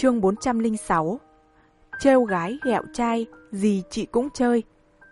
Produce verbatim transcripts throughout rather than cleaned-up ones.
Chương bốn trăm lẻ sáu. Trêu gái ghẹo trai, gì chị cũng chơi.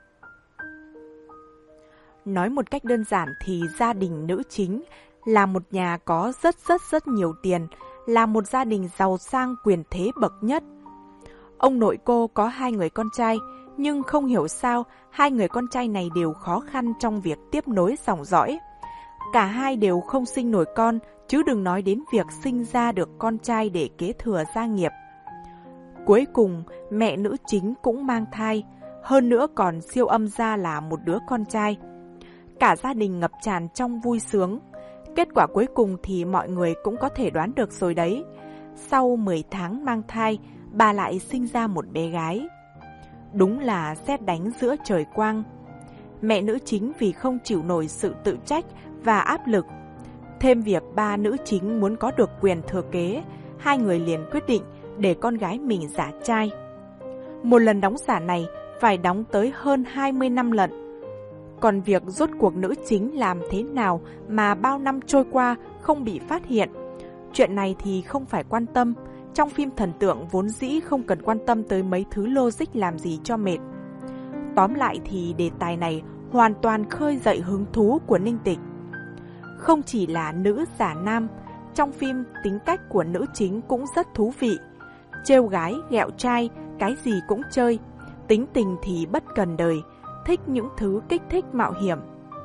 Nói một cách đơn giản thì gia đình nữ chính là một nhà có rất rất rất nhiều tiền, là một gia đình giàu sang quyền thế bậc nhất. Ông nội cô có hai người con trai, nhưng không hiểu sao hai người con trai này đều khó khăn trong việc tiếp nối dòng dõi. Cả hai đều không sinh nổi con, chứ đừng nói đến việc sinh ra được con trai để kế thừa gia nghiệp. Cuối cùng, mẹ nữ chính cũng mang thai, hơn nữa còn siêu âm ra là một đứa con trai. Cả gia đình ngập tràn trong vui sướng. Kết quả cuối cùng thì mọi người cũng có thể đoán được rồi đấy. Sau mười tháng mang thai, bà lại sinh ra một bé gái. Đúng là sét đánh giữa trời quang. Mẹ nữ chính vì không chịu nổi sự tự trách và áp lực, thêm việc ba nữ chính muốn có được quyền thừa kế, hai người liền quyết định để con gái mình giả trai. Một lần đóng giả này phải đóng tới hơn hai mươi năm lần. Còn việc rốt cuộc nữ chính làm thế nào mà bao năm trôi qua không bị phát hiện, chuyện này thì không phải quan tâm. Trong phim thần tượng vốn dĩ không cần quan tâm tới mấy thứ logic làm gì cho mệt. Tóm lại thì đề tài này hoàn toàn khơi dậy hứng thú của Ninh Tịch. Không chỉ là nữ giả nam, trong phim tính cách của nữ chính cũng rất thú vị. Trêu gái, ghẹo trai, cái gì cũng chơi. Tính tình thì bất cần đời, thích những thứ kích thích mạo hiểm.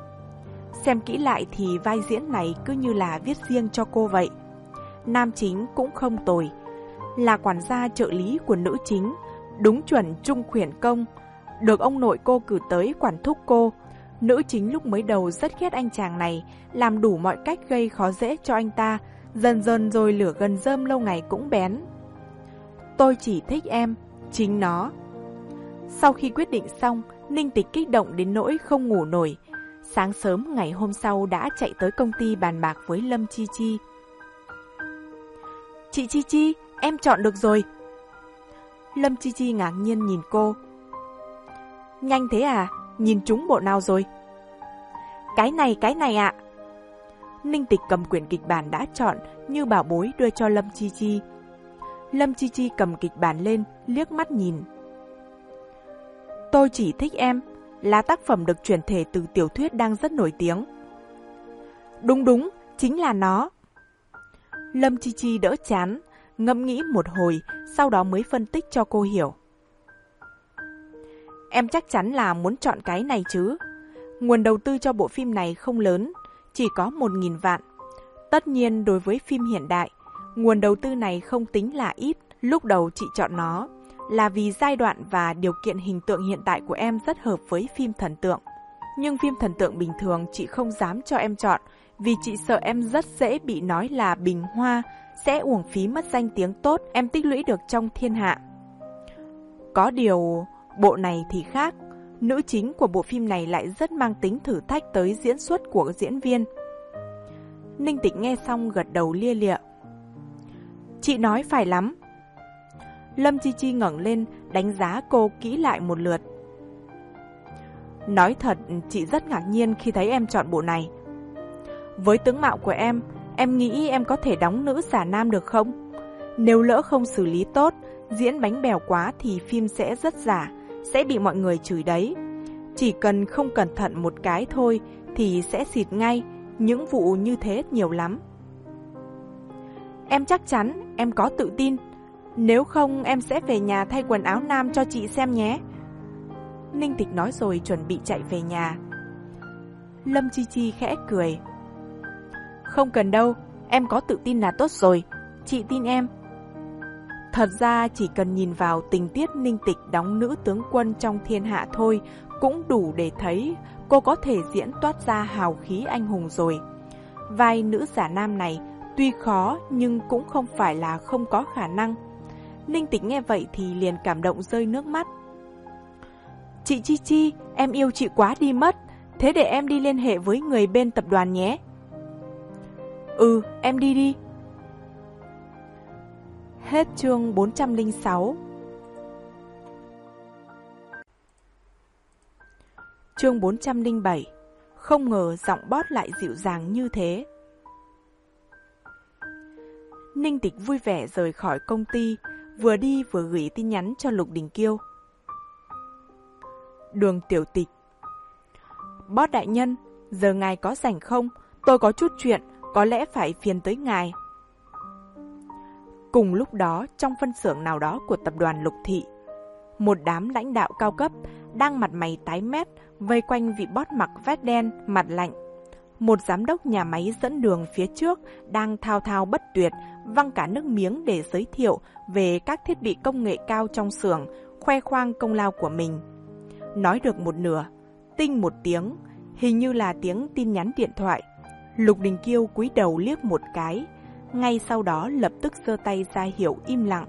Xem kỹ lại thì vai diễn này cứ như là viết riêng cho cô vậy. Nam chính cũng không tồi, là quản gia trợ lý của nữ chính, đúng chuẩn trung khuyển công, được ông nội cô cử tới quản thúc cô. Nữ chính lúc mới đầu rất ghét anh chàng này, làm đủ mọi cách gây khó dễ cho anh ta, dần dần rồi lửa gần rơm lâu ngày cũng bén. Tôi chỉ thích em, chính nó. Sau khi quyết định xong, Ninh Tịch kích động đến nỗi không ngủ nổi. Sáng sớm ngày hôm sau đã chạy tới công ty bàn bạc với Lâm Chi Chi. Chị Chi Chi, em chọn được rồi. Lâm Chi Chi ngạc nhiên nhìn cô. Nhanh thế à, nhìn trúng bộ nào rồi? Cái này, cái này ạ. Ninh Tịch cầm quyển kịch bản đã chọn như bảo bối đưa cho Lâm Chi Chi. Lâm Chi Chi cầm kịch bản lên, liếc mắt nhìn. Tôi chỉ thích em là tác phẩm được chuyển thể từ tiểu thuyết đang rất nổi tiếng. Đúng đúng, chính là nó. Lâm Chi Chi đỡ chán, ngẫm nghĩ một hồi, sau đó mới phân tích cho cô hiểu. Em chắc chắn là muốn chọn cái này chứ. Nguồn đầu tư cho bộ phim này không lớn, chỉ có một nghìn vạn. Tất nhiên đối với phim hiện đại, nguồn đầu tư này không tính là ít. Lúc đầu chị chọn nó là vì giai đoạn và điều kiện hình tượng hiện tại của em rất hợp với phim thần tượng. Nhưng phim thần tượng bình thường chị không dám cho em chọn, vì chị sợ em rất dễ bị nói là bình hoa, sẽ uổng phí mất danh tiếng tốt em tích lũy được trong thiên hạ. Có điều, bộ này thì khác. Nữ chính của bộ phim này lại rất mang tính thử thách tới diễn xuất của diễn viên. Ninh Tịch nghe xong gật đầu lia lịa. Chị nói phải lắm. Lâm Chi Chi ngẩng lên, đánh giá cô kỹ lại một lượt. Nói thật, chị rất ngạc nhiên khi thấy em chọn bộ này. Với tướng mạo của em, em nghĩ em có thể đóng nữ giả nam được không? Nếu lỡ không xử lý tốt, diễn bánh bèo quá thì phim sẽ rất giả, sẽ bị mọi người chửi đấy. Chỉ cần không cẩn thận một cái thôi thì sẽ xịt ngay, những vụ như thế nhiều lắm. Em chắc chắn, em có tự tin. Nếu không em sẽ về nhà thay quần áo nam cho chị xem nhé. Ninh Tịch nói rồi chuẩn bị chạy về nhà. Lâm Chi Chi khẽ cười. Không cần đâu, em có tự tin là tốt rồi, chị tin em. Thật ra chỉ cần nhìn vào tình tiết Ninh Tịch đóng nữ tướng quân trong thiên hạ thôi cũng đủ để thấy cô có thể diễn toát ra hào khí anh hùng rồi. Vai nữ giả nam này tuy khó nhưng cũng không phải là không có khả năng. Ninh Tịch nghe vậy thì liền cảm động rơi nước mắt. Chị Chi Chi, em yêu chị quá đi mất, thế để em đi liên hệ với người bên tập đoàn nhé. Ừ, em đi đi. Hết chương bốn trăm lẻ sáu. Chương bốn trăm lẻ bảy. Không ngờ giọng bót lại dịu dàng như thế. Ninh Tịch vui vẻ rời khỏi công ty, vừa đi vừa gửi tin nhắn cho Lục Đình Kiêu. Đường Tiểu Tịch. Boss đại nhân, giờ ngài có rảnh không? Tôi có chút chuyện, có lẽ phải phiền tới ngài. Cùng lúc đó, trong phân xưởng nào đó của tập đoàn Lục Thị, một đám lãnh đạo cao cấp đang mặt mày tái mét vây quanh vị boss mặc vest đen, mặt lạnh. Một giám đốc nhà máy dẫn đường phía trước đang thao thao bất tuyệt, văng cả nước miếng để giới thiệu về các thiết bị công nghệ cao trong xưởng, khoe khoang công lao của mình. Nói được một nửa, tinh một tiếng, hình như là tiếng tin nhắn điện thoại. Lục Đình Kiêu cúi đầu liếc một cái, ngay sau đó lập tức giơ tay ra hiệu im lặng.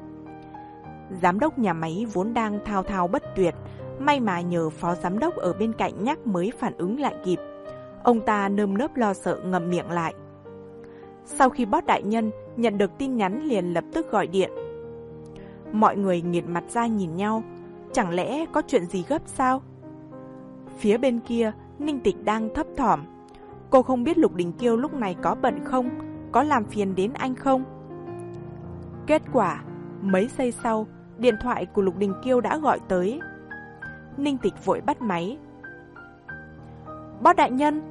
Giám đốc nhà máy vốn đang thao thao bất tuyệt, may mà nhờ phó giám đốc ở bên cạnh nhắc mới phản ứng lại kịp. Ông ta nơm nớp lo sợ ngậm miệng lại. Sau khi boss đại nhân nhận được tin nhắn liền lập tức gọi điện. Mọi người nghiệt mặt ra nhìn nhau, chẳng lẽ có chuyện gì gấp sao? Phía bên kia, Ninh Tịch đang thấp thỏm. Cô không biết Lục Đình Kiêu lúc này có bận không, có làm phiền đến anh không? Kết quả, mấy giây sau, điện thoại của Lục Đình Kiêu đã gọi tới. Ninh Tịch vội bắt máy. Boss đại nhân.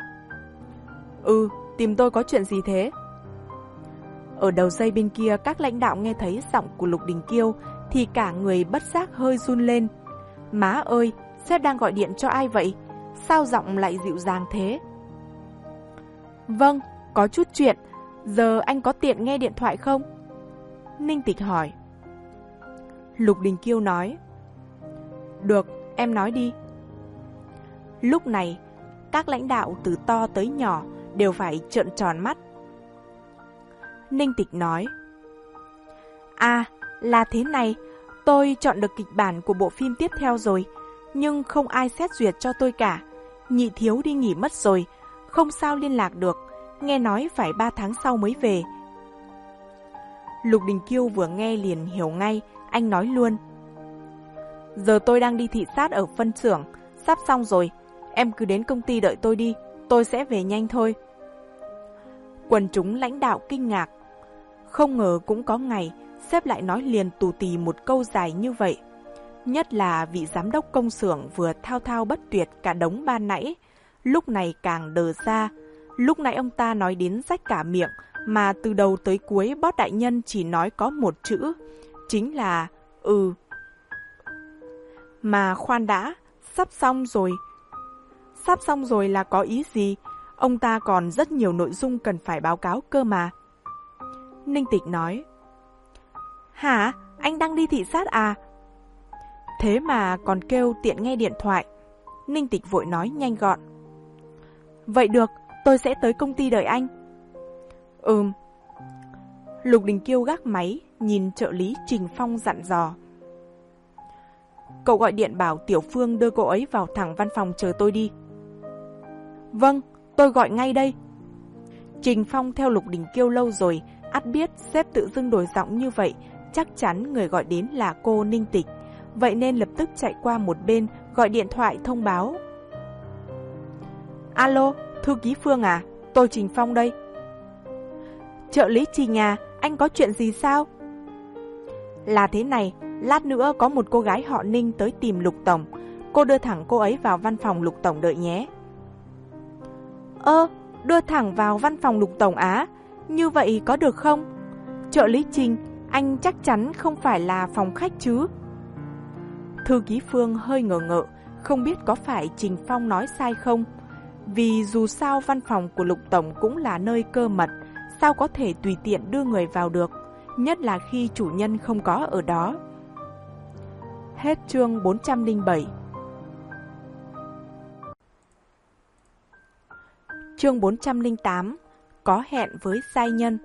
Ừ, tìm tôi có chuyện gì thế? Ở đầu dây bên kia, các lãnh đạo nghe thấy giọng của Lục Đình Kiêu thì cả người bất giác hơi run lên. Má ơi, sếp đang gọi điện cho ai vậy? Sao giọng lại dịu dàng thế? Vâng, có chút chuyện. Giờ anh có tiện nghe điện thoại không? Ninh Tịch hỏi. Lục Đình Kiêu nói. Được, em nói đi. Lúc này, các lãnh đạo từ to tới nhỏ đều phải trợn tròn mắt. Ninh Tịch nói. À, là thế này, tôi chọn được kịch bản của bộ phim tiếp theo rồi, nhưng không ai xét duyệt cho tôi cả. Nhị thiếu đi nghỉ mất rồi, không sao liên lạc được, nghe nói phải ba tháng sau mới về. Lục Đình Kiêu vừa nghe liền hiểu ngay, anh nói luôn. Giờ tôi đang đi thị sát ở phân xưởng, sắp xong rồi, em cứ đến công ty đợi tôi đi, tôi sẽ về nhanh thôi. Quần chúng lãnh đạo kinh ngạc. Không ngờ cũng có ngày, sếp lại nói liền tù tì một câu dài như vậy. Nhất là vị giám đốc công xưởng vừa thao thao bất tuyệt cả đống ban nãy, lúc này càng đờ ra. Lúc nãy ông ta nói đến rách cả miệng, mà từ đầu tới cuối boss đại nhân chỉ nói có một chữ, chính là ừ. Mà khoan đã, sắp xong rồi. Sắp xong rồi là có ý gì? Ông ta còn rất nhiều nội dung cần phải báo cáo cơ mà. Ninh Tịch nói. Hả? Anh đang đi thị sát à? Thế mà còn kêu tiện nghe điện thoại. Ninh Tịch vội nói nhanh gọn. Vậy được, tôi sẽ tới công ty đợi anh. Ừm. Lục Đình Kiêu gác máy, nhìn trợ lý Trình Phong dặn dò. Cậu gọi điện bảo Tiểu Phương đưa cô ấy vào thẳng văn phòng chờ tôi đi. Vâng, tôi gọi ngay đây. Trình Phong theo Lục Đình Kiêu lâu rồi, ắt biết sếp tự dưng đổi giọng như vậy, chắc chắn người gọi đến là cô Ninh Tịch. Vậy nên lập tức chạy qua một bên, gọi điện thoại thông báo. Alo, thư ký Phương à, tôi Trình Phong đây. Trợ lý Trình à, anh có chuyện gì sao? Là thế này, lát nữa có một cô gái họ Ninh tới tìm Lục Tổng. Cô đưa thẳng cô ấy vào văn phòng Lục Tổng đợi nhé. Ơ, đưa thẳng vào văn phòng Lục Tổng á? Như vậy có được không? Trợ lý Trình, anh chắc chắn không phải là phòng khách chứ? Thư ký Phương hơi ngờ ngợ, không biết có phải Trình Phong nói sai không? Vì dù sao văn phòng của Lục Tổng cũng là nơi cơ mật, sao có thể tùy tiện đưa người vào được, nhất là khi chủ nhân không có ở đó. Hết chương bốn trăm lẻ bảy. Chương bốn trăm lẻ tám. Có hẹn với giai nhân.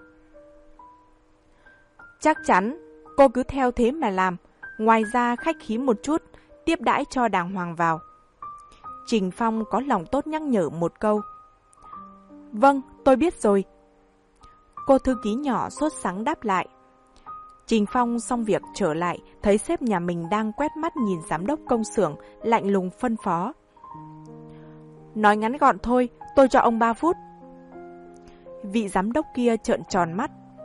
Chắc chắn, cô cứ theo thế mà làm, ngoài ra khách khí một chút, tiếp đãi cho đàng hoàng vào. Trình Phong có lòng tốt nhắc nhở một câu. Vâng, tôi biết rồi. Cô thư ký nhỏ sốt sắng đáp lại. Trình Phong xong việc trở lại, thấy sếp nhà mình đang quét mắt nhìn giám đốc công xưởng, lạnh lùng phân phó. Nói ngắn gọn thôi, tôi cho ông ba phút. Vị giám đốc kia trợn tròn mắt.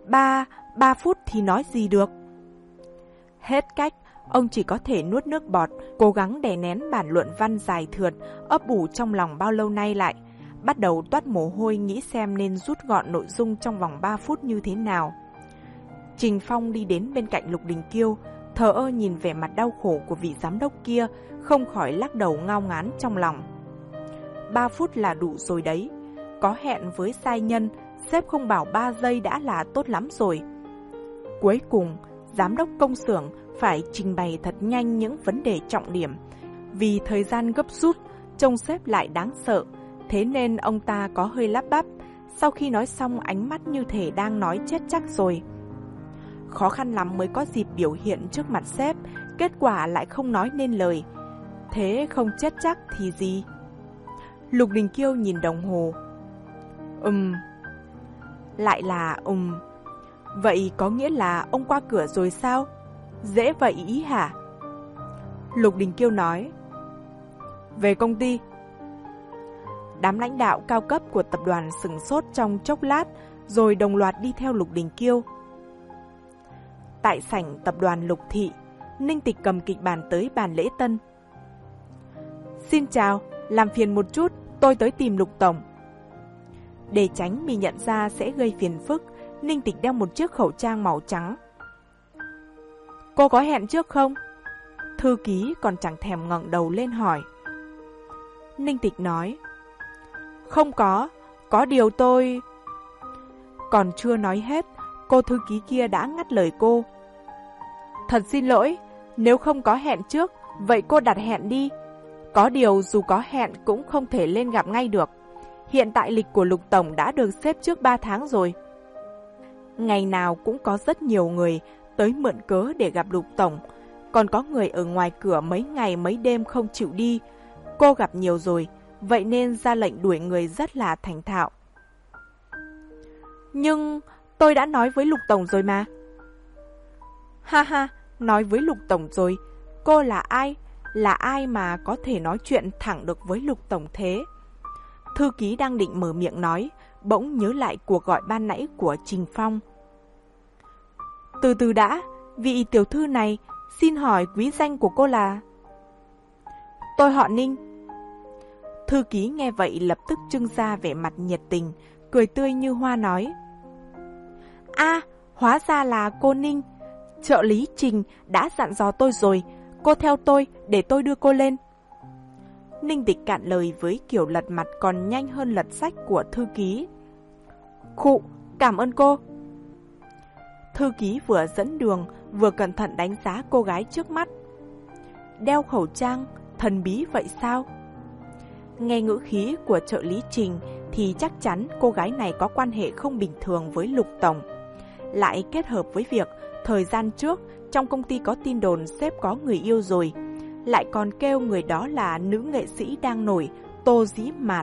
Ba, ba phút thì nói gì được. Hết cách, ông chỉ có thể nuốt nước bọt, cố gắng đè nén bản luận văn dài thượt, ấp ủ trong lòng bao lâu nay lại. Bắt đầu toát mồ hôi nghĩ xem nên rút gọn nội dung trong vòng ba phút như thế nào. Trình Phong đi đến bên cạnh Lục Đình Kiêu, thờ ơ nhìn vẻ mặt đau khổ của vị giám đốc kia, không khỏi lắc đầu ngao ngán trong lòng. Ba phút là đủ rồi đấy. Có hẹn với sai nhân, sếp không bảo ba giây đã là tốt lắm rồi. Cuối cùng, giám đốc công xưởng phải trình bày thật nhanh những vấn đề trọng điểm. Vì thời gian gấp rút, trông sếp lại đáng sợ, thế nên ông ta có hơi lắp bắp. Sau khi nói xong ánh mắt như thể đang nói chết chắc rồi. Khó khăn lắm mới có dịp biểu hiện trước mặt sếp, kết quả lại không nói nên lời. Thế không chết chắc thì gì? Lục Đình Kiêu nhìn đồng hồ. Ừm. Lại là ừm. Vậy có nghĩa là ông qua cửa rồi sao? Dễ vậy ý hả? Lục Đình Kiêu nói. Về công ty. Đám lãnh đạo cao cấp của tập đoàn sửng sốt trong chốc lát, rồi đồng loạt đi theo Lục Đình Kiêu. Tại sảnh tập đoàn Lục Thị, Ninh Tịch cầm kịch bản tới bàn lễ tân. Xin chào, làm phiền một chút, tôi tới tìm Lục Tổng. Để tránh bị nhận ra sẽ gây phiền phức, Ninh Tịch đeo một chiếc khẩu trang màu trắng. Cô có hẹn trước không? Thư ký còn chẳng thèm ngẩng đầu lên hỏi. Ninh Tịch nói. Không có, có điều tôi... Còn chưa nói hết, cô thư ký kia đã ngắt lời cô. Thật xin lỗi, nếu không có hẹn trước, vậy cô đặt hẹn đi. Có điều dù có hẹn cũng không thể lên gặp ngay được. Hiện tại lịch của Lục Tổng đã được xếp trước ba tháng rồi. Ngày nào cũng có rất nhiều người tới mượn cớ để gặp Lục Tổng. Còn có người ở ngoài cửa mấy ngày mấy đêm không chịu đi. Cô gặp nhiều rồi, vậy nên ra lệnh đuổi người rất là thành thạo. Nhưng tôi đã nói với Lục Tổng rồi mà. Ha ha, nói với Lục Tổng rồi. Cô là ai? Là ai mà có thể nói chuyện thẳng được với Lục Tổng thế? Thư ký đang định mở miệng nói, bỗng nhớ lại cuộc gọi ban nãy của Trình Phong. Từ từ đã, vị tiểu thư này, xin hỏi quý danh của cô là? Tôi họ Ninh. Thư ký nghe vậy lập tức trưng ra vẻ mặt nhiệt tình, cười tươi như hoa nói. À, hóa ra là cô Ninh. Trợ lý Trình đã dặn dò tôi rồi, cô theo tôi để tôi đưa cô lên. Ninh Tịch cạn lời với kiểu lật mặt còn nhanh hơn lật sách của thư ký. Khụ, cảm ơn cô. Thư ký vừa dẫn đường, vừa cẩn thận đánh giá cô gái trước mắt. Đeo khẩu trang, thần bí vậy sao? Nghe ngữ khí của trợ lý Trình thì chắc chắn cô gái này có quan hệ không bình thường với Lục Tổng. Lại kết hợp với việc thời gian trước trong công ty có tin đồn sếp có người yêu rồi, lại còn kêu người đó là nữ nghệ sĩ đang nổi, Tô Dĩ Mạt.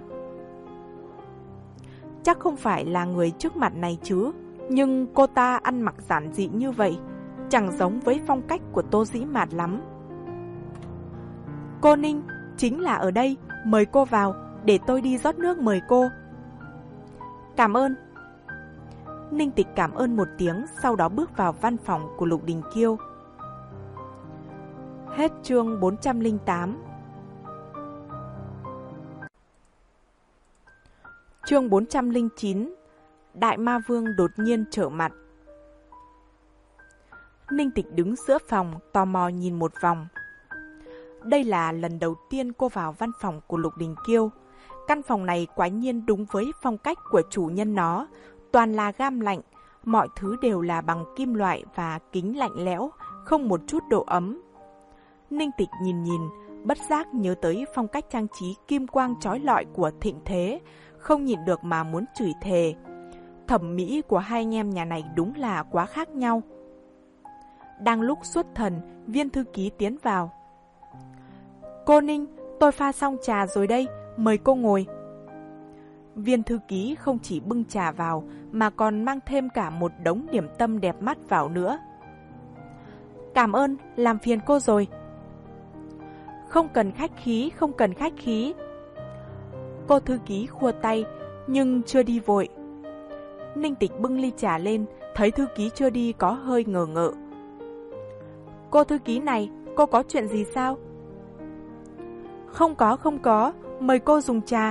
Chắc không phải là người trước mặt này chứ, nhưng cô ta ăn mặc giản dị như vậy, chẳng giống với phong cách của Tô Dĩ Mạt lắm. Cô Ninh, chính là ở đây, mời cô vào, để tôi đi rót nước mời cô. Cảm ơn. Ninh Tịch cảm ơn một tiếng, sau đó bước vào văn phòng của Lục Đình Kiêu. Hết chương bốn trăm lẻ tám. Chương bốn trăm lẻ chín. Đại Ma Vương đột nhiên trở mặt. Ninh Tịch đứng giữa phòng, tò mò nhìn một vòng. Đây là lần đầu tiên cô vào văn phòng của Lục Đình Kiêu. Căn phòng này quả nhiên đúng với phong cách của chủ nhân nó, toàn là gam lạnh, mọi thứ đều là bằng kim loại và kính lạnh lẽo, không một chút độ ấm. Ninh Tịch nhìn nhìn, bất giác nhớ tới phong cách trang trí kim quang chói lọi của Thịnh Thế, không nhịn được mà muốn chửi thề. Thẩm mỹ của hai anh em nhà này đúng là quá khác nhau. Đang lúc xuất thần, viên thư ký tiến vào. Cô Ninh, tôi pha xong trà rồi đây, mời cô ngồi. Viên thư ký không chỉ bưng trà vào, mà còn mang thêm cả một đống điểm tâm đẹp mắt vào nữa. Cảm ơn, làm phiền cô rồi. Không cần khách khí, không cần khách khí. Cô thư ký khua tay, nhưng chưa đi vội. Ninh Tịch bưng ly trà lên, thấy thư ký chưa đi có hơi ngờ ngợ. Cô thư ký này, cô có chuyện gì sao? Không có, không có, mời cô dùng trà.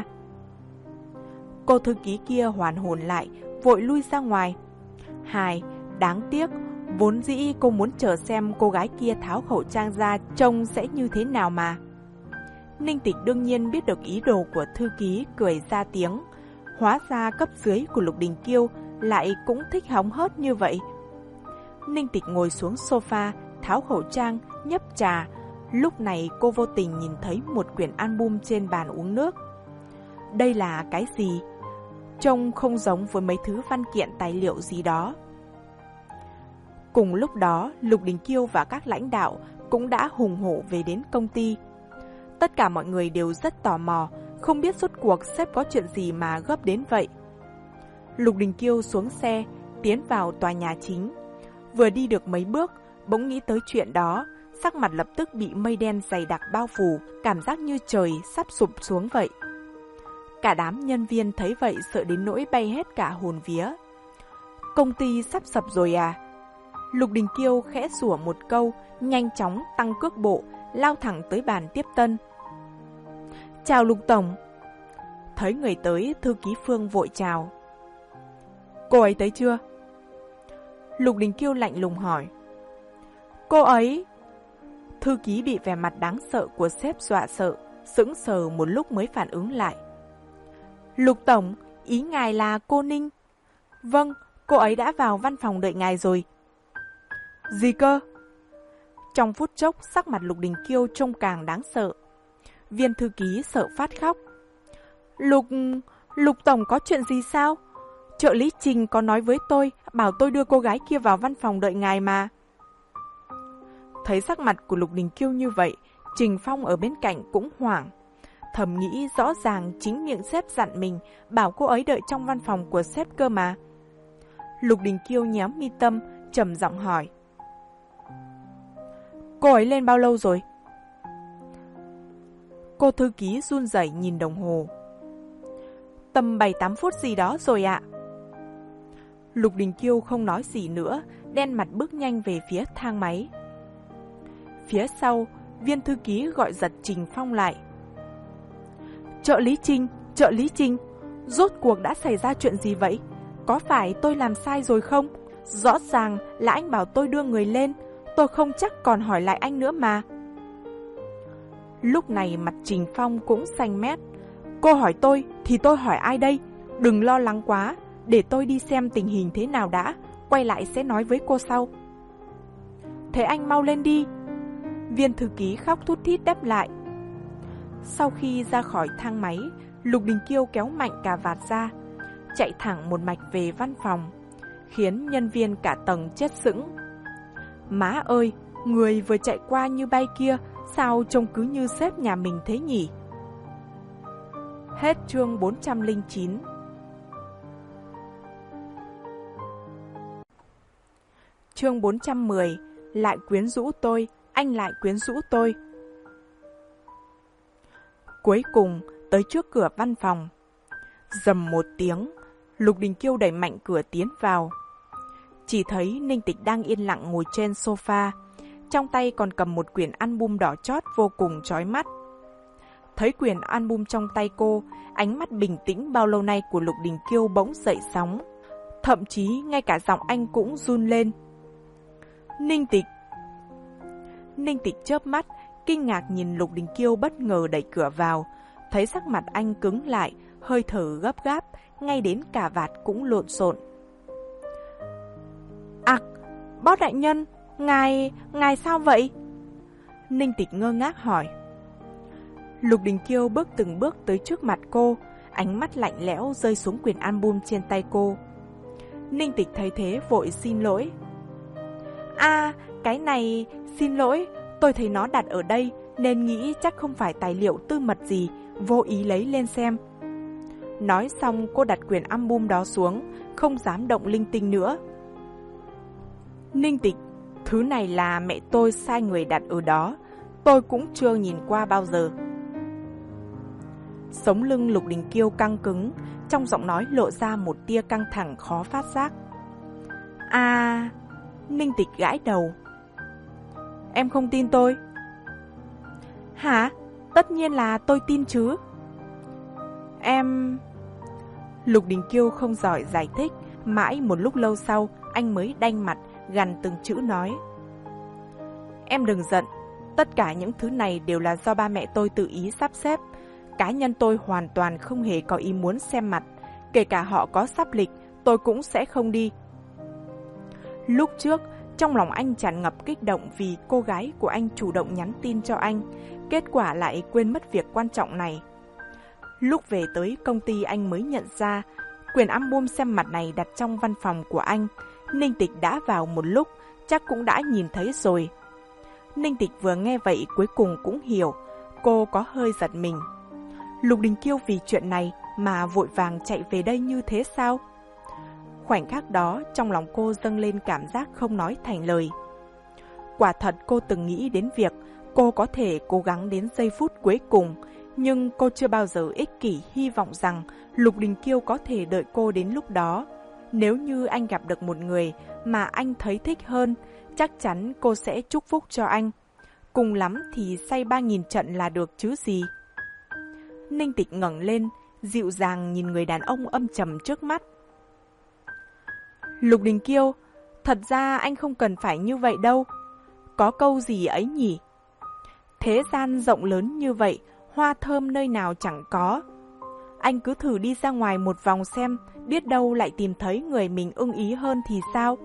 Cô thư ký kia hoàn hồn lại, vội lui ra ngoài. Hài, đáng tiếc, vốn dĩ cô muốn chờ xem cô gái kia tháo khẩu trang ra trông sẽ như thế nào mà. Ninh Tịch đương nhiên biết được ý đồ của thư ký, cười ra tiếng. Hóa ra cấp dưới của Lục Đình Kiêu lại cũng thích hóng hớt như vậy. Ninh Tịch ngồi xuống sofa, tháo khẩu trang, nhấp trà. Lúc này cô vô tình nhìn thấy một quyển album trên bàn uống nước. Đây là cái gì? Trông không giống với mấy thứ văn kiện tài liệu gì đó. Cùng lúc đó, Lục Đình Kiêu và các lãnh đạo cũng đã hùng hổ về đến công ty. Tất cả mọi người đều rất tò mò, không biết rốt cuộc sếp có chuyện gì mà gấp đến vậy. Lục Đình Kiêu xuống xe, tiến vào tòa nhà chính. Vừa đi được mấy bước, bỗng nghĩ tới chuyện đó, sắc mặt lập tức bị mây đen dày đặc bao phủ, cảm giác như trời sắp sụp xuống vậy. Cả đám nhân viên thấy vậy sợ đến nỗi bay hết cả hồn vía. Công ty sắp sập rồi à? Lục Đình Kiêu khẽ sủa một câu, nhanh chóng tăng cước bộ, lao thẳng tới bàn tiếp tân. Chào Lục Tổng. Thấy người tới, thư ký Phương vội chào. Cô ấy tới chưa? Lục Đình Kiêu lạnh lùng hỏi. Cô ấy... Thư ký bị vẻ mặt đáng sợ của sếp dọa sợ, sững sờ một lúc mới phản ứng lại. Lục Tổng, ý ngài là cô Ninh? Vâng, cô ấy đã vào văn phòng đợi ngài rồi. Gì cơ? Trong phút chốc, sắc mặt Lục Đình Kiêu trông càng đáng sợ. Viên thư ký sợ phát khóc. Lục... Lục Tổng có chuyện gì sao? Trợ lý Trình có nói với tôi, bảo tôi đưa cô gái kia vào văn phòng đợi ngài mà. Thấy sắc mặt của Lục Đình Kiêu như vậy, Trình Phong ở bên cạnh cũng hoảng. Thầm nghĩ rõ ràng chính miệng sếp dặn mình, bảo cô ấy đợi trong văn phòng của sếp cơ mà. Lục Đình Kiêu nhéo mi tâm, trầm giọng hỏi. Cô ấy lên bao lâu rồi? Cô thư ký run rẩy nhìn đồng hồ. Tầm bảy tám phút gì đó rồi ạ. Lục Đình Kiêu không nói gì nữa, đen mặt bước nhanh về phía thang máy. Phía sau, viên thư ký gọi giật Trình Phong lại. Trợ lý Trình, trợ lý Trình, rốt cuộc đã xảy ra chuyện gì vậy? Có phải tôi làm sai rồi không? Rõ ràng là anh bảo tôi đưa người lên, tôi không chắc còn hỏi lại anh nữa mà. Lúc này mặt Trình Phong cũng xanh mét. Cô hỏi tôi thì tôi hỏi ai đây? Đừng lo lắng quá, để tôi đi xem tình hình thế nào đã, quay lại sẽ nói với cô sau. Thế anh mau lên đi. Viên thư ký khóc thút thít đáp lại. Sau khi ra khỏi thang máy, Lục Đình Kiêu kéo mạnh cà vạt ra, chạy thẳng một mạch về văn phòng, khiến nhân viên cả tầng chết sững. Má ơi, người vừa chạy qua như bay kia, sao trông cứ như sếp nhà mình thế nhỉ? Hết chương bốn trăm lẻ chín. Chương bốn trăm mười. Lại quyến rũ tôi, anh lại quyến rũ tôi. Cuối cùng, tới trước cửa văn phòng. Rầm một tiếng, Lục Đình Kiêu đẩy mạnh cửa tiến vào. Chỉ thấy Ninh Tịch đang yên lặng ngồi trên sofa, trong tay còn cầm một quyển album đỏ chót vô cùng chói mắt. Thấy quyển album trong tay cô, ánh mắt bình tĩnh bao lâu nay của Lục Đình Kiêu bỗng dậy sóng. Thậm chí ngay cả giọng anh cũng run lên. Ninh Tịch. Ninh Tịch chớp mắt, kinh ngạc nhìn Lục Đình Kiêu bất ngờ đẩy cửa vào, thấy sắc mặt anh cứng lại, hơi thở gấp gáp, ngay đến cà vạt cũng lộn xộn. Ặc, bót đại nhân, ngài, ngài sao vậy? Ninh Tịch ngơ ngác hỏi. Lục Đình Kiêu bước từng bước tới trước mặt cô, ánh mắt lạnh lẽo rơi xuống quyển album trên tay cô. Ninh Tịch thấy thế vội xin lỗi. À, cái này, xin lỗi, tôi thấy nó đặt ở đây nên nghĩ chắc không phải tài liệu tư mật gì, vô ý lấy lên xem. Nói xong cô đặt quyển album đó xuống, không dám động linh tinh nữa. Ninh Tịch, thứ này là mẹ tôi sai người đặt ở đó, tôi cũng chưa nhìn qua bao giờ. Sống lưng Lục Đình Kiêu căng cứng, trong giọng nói lộ ra một tia căng thẳng khó phát giác. À, Ninh Tịch gãi đầu. Em không tin tôi? Hả? Tất nhiên là tôi tin chứ. Em... Lục Đình Kiêu không giỏi giải thích, mãi một lúc lâu sau, anh mới đanh mặt, gằn từng chữ nói. Em đừng giận, tất cả những thứ này đều là do ba mẹ tôi tự ý sắp xếp. Cá nhân tôi hoàn toàn không hề có ý muốn xem mặt, kể cả họ có sắp lịch, tôi cũng sẽ không đi. Lúc trước, trong lòng anh tràn ngập kích động vì cô gái của anh chủ động nhắn tin cho anh, kết quả lại quên mất việc quan trọng này. Lúc về tới công ty anh mới nhận ra, quyển album xem mặt này đặt trong văn phòng của anh. Ninh Tịch đã vào một lúc, chắc cũng đã nhìn thấy rồi. Ninh Tịch vừa nghe vậy cuối cùng cũng hiểu, cô có hơi giật mình. Lục Đình Kiêu vì chuyện này mà vội vàng chạy về đây như thế sao? Khoảnh khắc đó, trong lòng cô dâng lên cảm giác không nói thành lời. Quả thật cô từng nghĩ đến việc cô có thể cố gắng đến giây phút cuối cùng, nhưng cô chưa bao giờ ích kỷ hy vọng rằng Lục Đình Kiêu có thể đợi cô đến lúc đó. Nếu như anh gặp được một người mà anh thấy thích hơn, chắc chắn cô sẽ chúc phúc cho anh. Cùng lắm thì say ba nghìn trận là được chứ gì. Ninh Tịch ngẩng lên, dịu dàng nhìn người đàn ông âm trầm trước mắt. Lục Đình Kiêu, thật ra anh không cần phải như vậy đâu. Có câu gì ấy nhỉ? Thế gian rộng lớn như vậy, hoa thơm nơi nào chẳng có. Anh cứ thử đi ra ngoài một vòng xem, biết đâu lại tìm thấy người mình ưng ý hơn thì sao?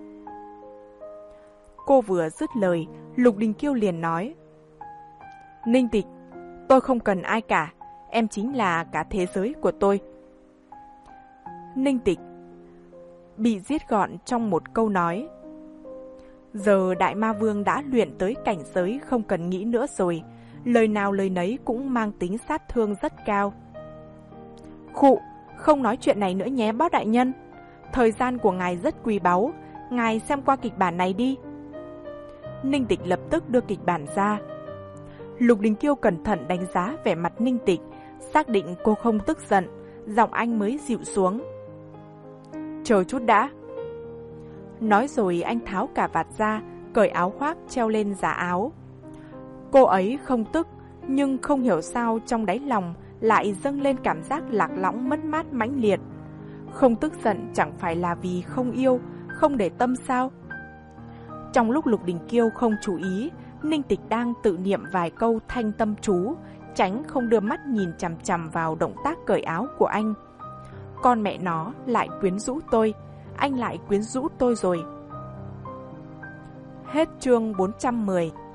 Cô vừa dứt lời, Lục Đình Kiêu liền nói. Ninh Tịch, tôi không cần ai cả, em chính là cả thế giới của tôi. Ninh Tịch bị giết gọn trong một câu nói. Giờ Đại Ma Vương đã luyện tới cảnh giới không cần nghĩ nữa rồi, lời nào lời nấy cũng mang tính sát thương rất cao. Khụ, không nói chuyện này nữa nhé bác đại nhân. Thời gian của ngài rất quý báu, ngài xem qua kịch bản này đi. Ninh Tịch lập tức đưa kịch bản ra. Lục Đình Kiêu cẩn thận đánh giá vẻ mặt Ninh Tịch, xác định cô không tức giận, giọng anh mới dịu xuống. Chờ chút đã. Nói rồi anh tháo cà vạt ra, cởi áo khoác treo lên giá áo. Cô ấy không tức, nhưng không hiểu sao trong đáy lòng lại dâng lên cảm giác lạc lõng mất mát mãnh liệt. Không tức giận chẳng phải là vì không yêu, không để tâm sao? Trong lúc Lục Đình Kiêu không chú ý, Ninh Tịch đang tự niệm vài câu thanh tâm chú, tránh không đưa mắt nhìn chằm chằm vào động tác cởi áo của anh. Con mẹ nó lại quyến rũ tôi, anh lại quyến rũ tôi rồi. Hết chương bốn trăm mười.